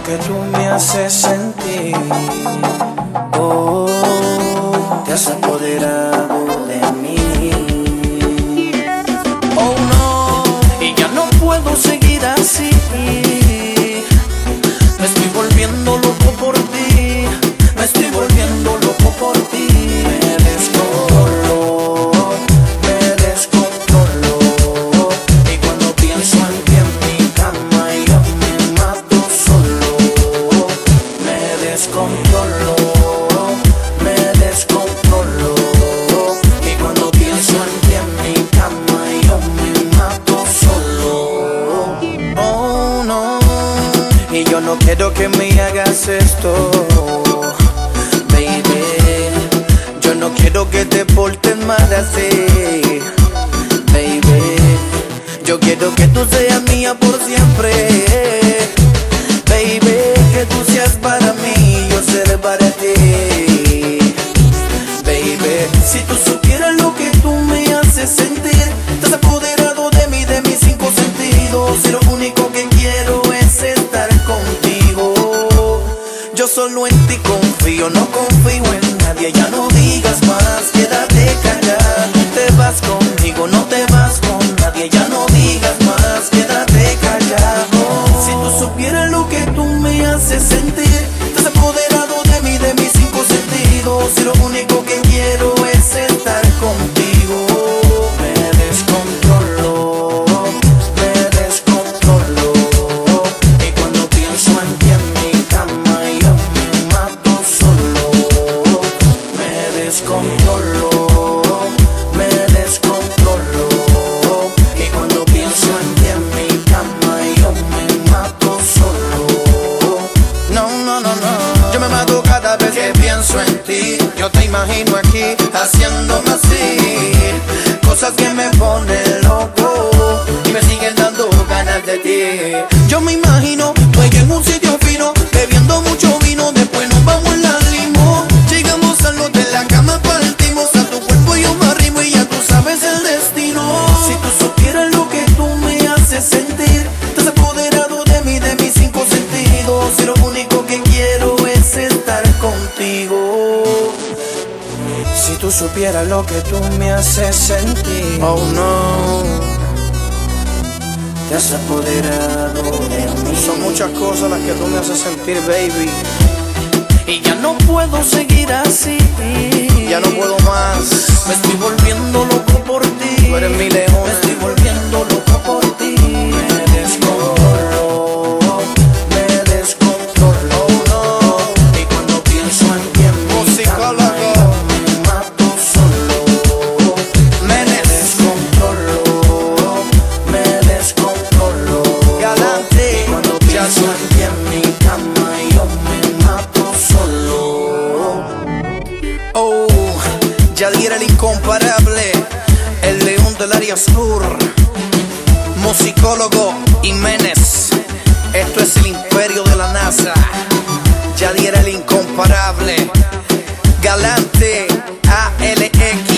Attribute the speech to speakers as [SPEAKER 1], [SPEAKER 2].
[SPEAKER 1] que tú me haces sentir. Oh, te has apoderado de mí. Oh no, y ya no puedo seguir así. Me estoy volviendo loco por ti. Me estoy volviendo loco por ti. Me descontrolo, me descontrolo. Y cuando pienso en ti en mi cama yo me mato solo. Me descontrolo, me descontrolo. Y cuando pienso en ti en mi cama yo me mato solo. Oh no, y yo no quiero que me hagas esto. Yo no quiero que te portes mal así, baby. Yo quiero que tú seas mía por siempre, baby. Que tú seas para mí, yo seré para ti, baby. Si tú supieras lo que tú me haces sentir, te has apoderado de mí, de mis cinco sentidos. Y lo único que quiero es estar contigo. Yo solo en ti confío, no confío en nadie. Ya no digas más, quédate callada. Te vas conmigo, no te vas con nadie. Ya no digas más, quédate callado. Si tú supieras lo que tú me haces sentir, te has apoderado de mí, de mis cinco sentidos. Y lo único que quiero es estar contigo. Me descontrolo, me descontrolo. Y cuando pienso en ti en mi cama yo me mato solo. Me descontrolo, me descontrolo. Y cuando pienso en ti en mi cama yo me mato solo. No, no, no, no. Yo me mato cada vez que pienso en ti. Yo te imagino aquí haciéndome así, cosas que me ponen loco y me siguen dando ganas de ti. Yo me imagino tú en un sitio fino, bebiendo mucho vino. Después nos vamos en la limo. Llegamos al hotel, la cama partimos. A tu cuerpo yo me arrimo y ya tú sabes el destino. Si tú supieras lo que tú me haces sentir, te has apoderado de mí, de mis cinco sentidos. Y lo único que quiero es estar contigo. Si tú supieras lo que tú me haces sentir. Oh no, te has apoderado de mí. Son muchas cosas las que tú me haces sentir, baby. Y ya no puedo seguir así. Ya no puedo más. Me estoy volviendo loco por ti. Tú eres mi león. Me estoy volviendo loco por ti. Me descontrolo, me descontrolo, no. Y cuando pienso en ti en mi cama yo me mato solo. Me descontrolo, me descontrolo. Galante. Y cuando pienso en ti en mi cama yo me mato solo. Oh, Yadier el incomparable, el león del área sur, musicólogo Jiménez. Esto es el imperio de la NASA. Yadier el incomparable, Galante, ALX.